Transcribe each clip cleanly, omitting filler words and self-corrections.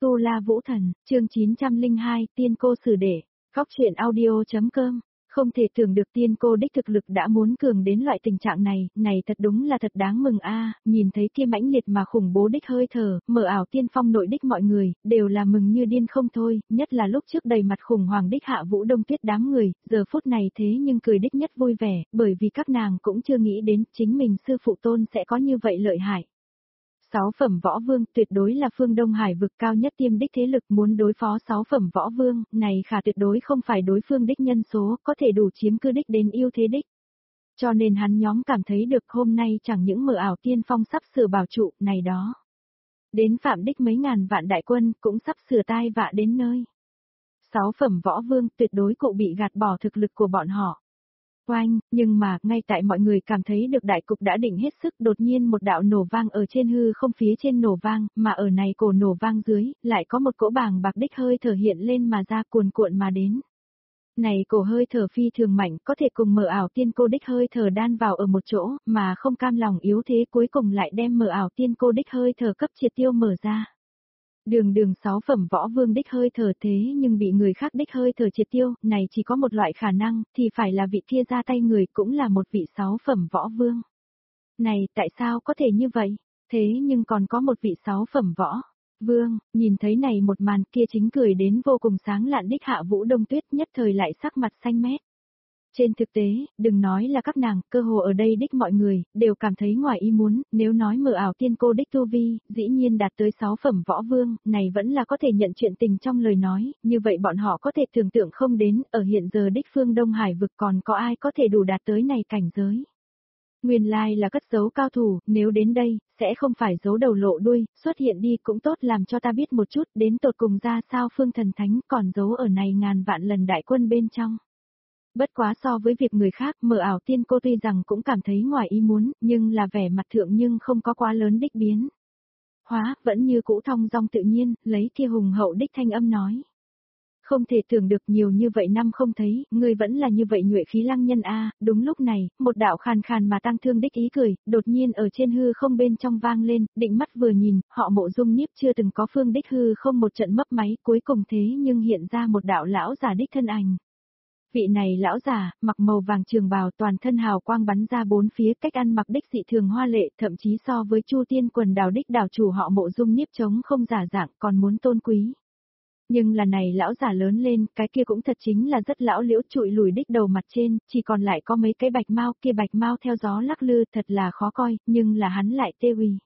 Tu La Vũ Thần, chương 902, Tiên Cô Sử Đệ, Góc truyện audio.com. Không thể tưởng được tiên cô đích thực lực đã muốn cường đến loại tình trạng này thật đúng là thật đáng mừng a. Nhìn thấy kia mãnh liệt mà khủng bố đích hơi thở, mở ảo tiên phong nội đích mọi người, đều là mừng như điên không thôi, nhất là lúc trước đầy mặt khủng hoảng đích Hạ Vũ Đông Tuyết đám người, giờ phút này thế nhưng cười đích nhất vui vẻ, bởi vì các nàng cũng chưa nghĩ đến chính mình sư phụ tôn sẽ có như vậy lợi hại. 6 phẩm võ vương tuyệt đối là phương Đông Hải vực cao nhất tiêm đích thế lực, muốn đối phó 6 phẩm võ vương, này khả tuyệt đối không phải đối phương đích nhân số, có thể đủ chiếm cư đích đến ưu thế đích. Cho nên hắn nhóm cảm thấy được hôm nay chẳng những mở ảo tiên phong sắp sửa bảo trụ, này đó. Đến phạm đích mấy ngàn vạn đại quân, cũng sắp sửa tai vạ đến nơi. 6 phẩm võ vương tuyệt đối cụ bị gạt bỏ thực lực của bọn họ. Oanh, nhưng mà, ngay tại mọi người cảm thấy được đại cục đã định hết sức, đột nhiên một đạo nổ vang ở trên hư không phía trên nổ vang, mà ở này cổ nổ vang dưới, lại có một cỗ bàng bạc đích hơi thở hiện lên mà ra cuồn cuộn mà đến. Này cổ hơi thở phi thường mạnh, có thể cùng mở ảo tiên cô đích hơi thở đan vào ở một chỗ, mà không cam lòng yếu thế cuối cùng lại đem mở ảo tiên cô đích hơi thở cấp triệt tiêu mở ra. Đường 6 phẩm võ vương đích hơi thở thế nhưng bị người khác đích hơi thở triệt tiêu, này chỉ có một loại khả năng, thì phải là vị kia ra tay người cũng là một vị 6 phẩm võ vương. Này, tại sao có thể như vậy? Thế nhưng còn có một vị 6 phẩm võ vương, nhìn thấy này một màn kia chính cười đến vô cùng sáng lạn đích Hạ Vũ Đông Tuyết nhất thời lại sắc mặt xanh mét. Trên thực tế, đừng nói là các nàng, cơ hồ ở đây đích mọi người, đều cảm thấy ngoài ý muốn, nếu nói mở ảo tiên cô đích tu vi, dĩ nhiên đạt tới 6 phẩm võ vương, này vẫn là có thể nhận chuyện tình trong lời nói, như vậy bọn họ có thể tưởng tượng không đến, ở hiện giờ đích phương Đông Hải vực còn có ai có thể đủ đạt tới này cảnh giới. Nguyên lai là cất giấu cao thủ, nếu đến đây, sẽ không phải giấu đầu lộ đuôi, xuất hiện đi cũng tốt làm cho ta biết một chút, đến tột cùng ra sao phương thần thánh còn giấu ở này ngàn vạn lần đại quân bên trong. Bất quá so với việc người khác, mở ảo tiên cô tuy rằng cũng cảm thấy ngoài ý muốn, nhưng là vẻ mặt thượng nhưng không có quá lớn đích biến. Hóa, vẫn như cũ thong dong tự nhiên, lấy kia hùng hậu đích thanh âm nói. Không thể tưởng được nhiều như vậy năm không thấy, ngươi vẫn là như vậy nhuệ khí lăng nhân a. Đúng lúc này, một đạo khàn khàn mà tăng thương đích ý cười, đột nhiên ở trên hư không bên trong vang lên, định mắt vừa nhìn, họ Mộ Dung Niếp chưa từng có phương đích hư không một trận mấp máy, cuối cùng thế nhưng hiện ra một đạo lão giả đích thân ảnh. Vị này lão giả, mặc màu vàng trường bào toàn thân hào quang bắn ra bốn phía, cách ăn mặc đích dị thường hoa lệ, thậm chí so với Chu Tiên Quần Đảo đích đảo chủ họ Mộ Dung Niếp trống không giả dạng còn muốn tôn quý. Nhưng là này lão giả lớn lên, cái kia cũng thật chính là rất lão liễu trụi lùi đích đầu mặt trên, chỉ còn lại có mấy cái bạch mao, kia bạch mao theo gió lắc lư thật là khó coi, nhưng là hắn lại tê uy.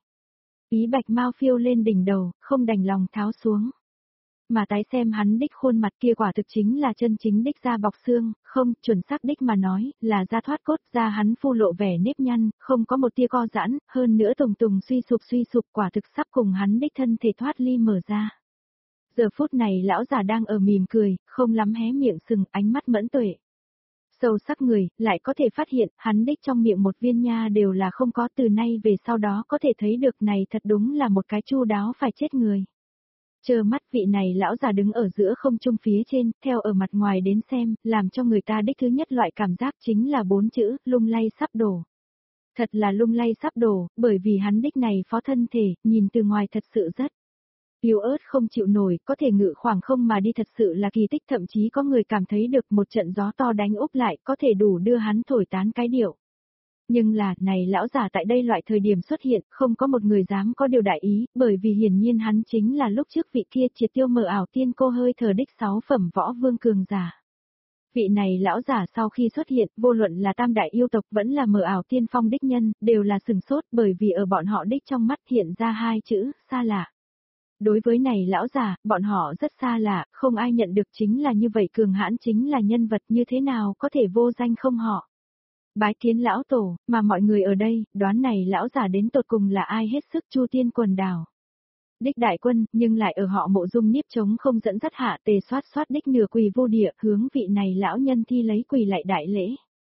Ý bạch mao phiêu lên đỉnh đầu, không đành lòng tháo xuống. Mà tái xem hắn đích khuôn mặt kia quả thực chính là chân chính đích da bọc xương, không, chuẩn xác đích mà nói, là da thoát cốt, da hắn phu lộ vẻ nếp nhăn, không có một tia co giãn, hơn nữa tùng tùng suy sụp quả thực sắp cùng hắn đích thân thể thoát ly mở ra. Giờ phút này lão già đang ở mỉm cười, không lắm hé miệng sừng, ánh mắt mẫn tuệ. Sâu sắc người, lại có thể phát hiện, hắn đích trong miệng một viên nha đều là không có, từ nay về sau đó có thể thấy được này thật đúng là một cái chu đáo phải chết người. Chờ mắt vị này lão già đứng ở giữa không trung phía trên, theo ở mặt ngoài đến xem, làm cho người ta đích thứ nhất loại cảm giác chính là 4 chữ, lung lay sắp đổ. Thật là lung lay sắp đổ, bởi vì hắn đích này phó thân thể, nhìn từ ngoài thật sự rất yếu ớt không chịu nổi, có thể ngự khoảng không mà đi thật sự là kỳ tích, thậm chí có người cảm thấy được một trận gió to đánh úp lại có thể đủ đưa hắn thổi tán cái điệu. Nhưng là, này lão giả tại đây loại thời điểm xuất hiện, không có một người dám có điều đại ý, bởi vì hiển nhiên hắn chính là lúc trước vị kia triệt tiêu mở ảo tiên cô hơi thở đích 6 phẩm võ vương cường giả. Vị này lão giả sau khi xuất hiện, vô luận là tam đại yêu tộc vẫn là mở ảo tiên phong đích nhân, đều là sừng sốt bởi vì ở bọn họ đích trong mắt hiện ra hai chữ, xa lạ. Đối với này lão giả, bọn họ rất xa lạ, không ai nhận được chính là như vậy cường hãn chính là nhân vật như thế nào có thể vô danh không họ. Bái kiến lão tổ, mà mọi người ở đây, đoán này lão giả đến tột cùng là ai hết sức Chu Tiên Quần Đảo. Đích đại quân, nhưng lại ở họ Mộ Dung Niếp trống không dẫn dắt hạ tề soát đích nửa quỳ vô địa, hướng vị này lão nhân thi lấy quỳ lại đại lễ.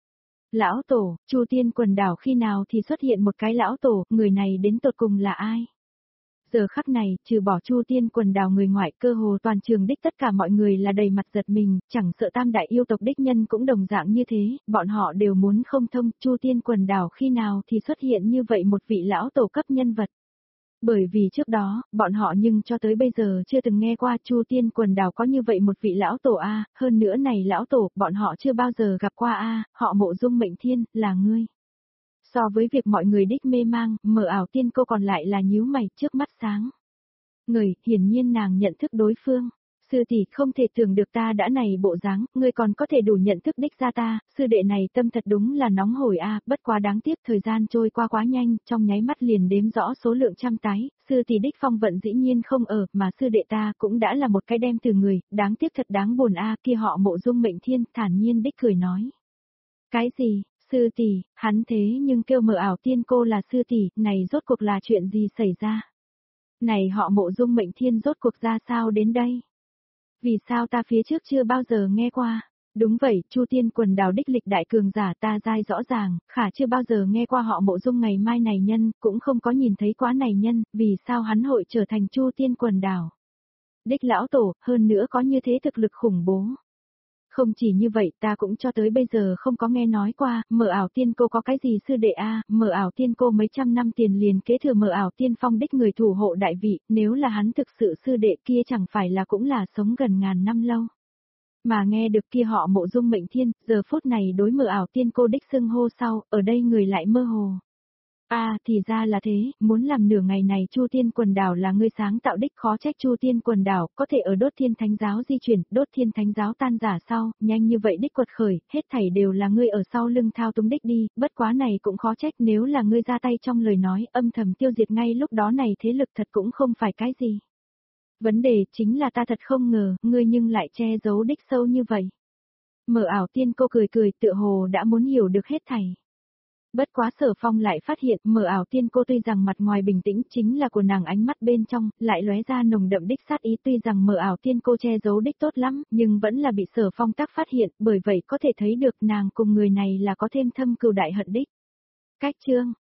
Lão tổ, Chu Tiên Quần Đảo khi nào thì xuất hiện một cái lão tổ, người này đến tột cùng là ai? Giờ khắc này, trừ bỏ Chu Tiên Quần Đảo người ngoại, cơ hồ toàn trường đích tất cả mọi người là đầy mặt giật mình, chẳng sợ tam đại yêu tộc đích nhân cũng đồng dạng như thế, bọn họ đều muốn không thông, Chu Tiên Quần Đảo khi nào thì xuất hiện như vậy một vị lão tổ cấp nhân vật. Bởi vì trước đó, bọn họ nhưng cho tới bây giờ chưa từng nghe qua Chu Tiên Quần Đảo có như vậy một vị lão tổ a, hơn nữa này lão tổ, bọn họ chưa bao giờ gặp qua a, họ Mộ Dung Mệnh Thiên, là ngươi. So với việc mọi người đích mê mang, mờ ảo tiên cô còn lại là nhíu mày, trước mắt sáng. Người, hiển nhiên nàng nhận thức đối phương. Sư tỷ không thể tưởng được ta đã này bộ dáng, ngươi còn có thể đủ nhận thức đích ra ta, sư đệ này tâm thật đúng là nóng hổi a, bất quá đáng tiếc thời gian trôi qua quá nhanh, trong nháy mắt liền đếm rõ số lượng trăm tái, sư tỷ đích phong vận dĩ nhiên không ở, mà sư đệ ta cũng đã là một cái đem từ người, đáng tiếc thật đáng buồn a, kia họ Mộ Dung Mệnh Thiên, thản nhiên đích cười nói. Cái gì, sư tỷ, hắn thế nhưng kêu mờ ảo tiên cô là sư tỷ, này rốt cuộc là chuyện gì xảy ra? Này họ Mộ Dung Mệnh Thiên rốt cuộc ra sao đến đây? Vì sao ta phía trước chưa bao giờ nghe qua? Đúng vậy, Chu Tiên Quần Đảo đích lịch đại cường giả ta dai rõ ràng, khả chưa bao giờ nghe qua họ Mộ Dung ngày mai này nhân, cũng không có nhìn thấy quá này nhân, vì sao hắn hội trở thành Chu Tiên Quần Đảo? Đích lão tổ, hơn nữa có như thế thực lực khủng bố. Không chỉ như vậy ta cũng cho tới bây giờ không có nghe nói qua, mờ ảo tiên cô có cái gì sư đệ a, mờ ảo tiên cô mấy trăm năm tiền liền kế thừa mờ ảo tiên phong đích người thủ hộ đại vị, nếu là hắn thực sự sư đệ kia chẳng phải là cũng là sống gần ngàn năm lâu. Mà nghe được kia họ Mộ Dung Mệnh Thiên, giờ phút này đối mờ ảo tiên cô đích xưng hô sau, ở đây người lại mơ hồ. Thì ra là thế, muốn làm nửa ngày này Chu Tiên Quần Đảo là ngươi sáng tạo đích, khó trách Chu Tiên Quần Đảo có thể ở Đốt Thiên Thánh Giáo di chuyển, Đốt Thiên Thánh Giáo tan rã sau, nhanh như vậy đích quật khởi, hết thảy đều là ngươi ở sau lưng thao túng đích đi, bất quá này cũng khó trách nếu là ngươi ra tay trong lời nói, âm thầm tiêu diệt ngay lúc đó này thế lực thật cũng không phải cái gì. Vấn đề chính là ta thật không ngờ, ngươi nhưng lại che giấu đích sâu như vậy. Mờ ảo tiên cô cười cười tựa hồ đã muốn hiểu được hết thảy. Bất quá Sở Phong lại phát hiện mờ ảo tiên cô tuy rằng mặt ngoài bình tĩnh chính là của nàng ánh mắt bên trong, lại lóe ra nồng đậm đích sát ý tuy rằng mờ ảo tiên cô che giấu đích tốt lắm, nhưng vẫn là bị Sở Phong tác phát hiện, bởi vậy có thể thấy được nàng cùng người này là có thêm thâm cừu đại hận đích. Cách chương,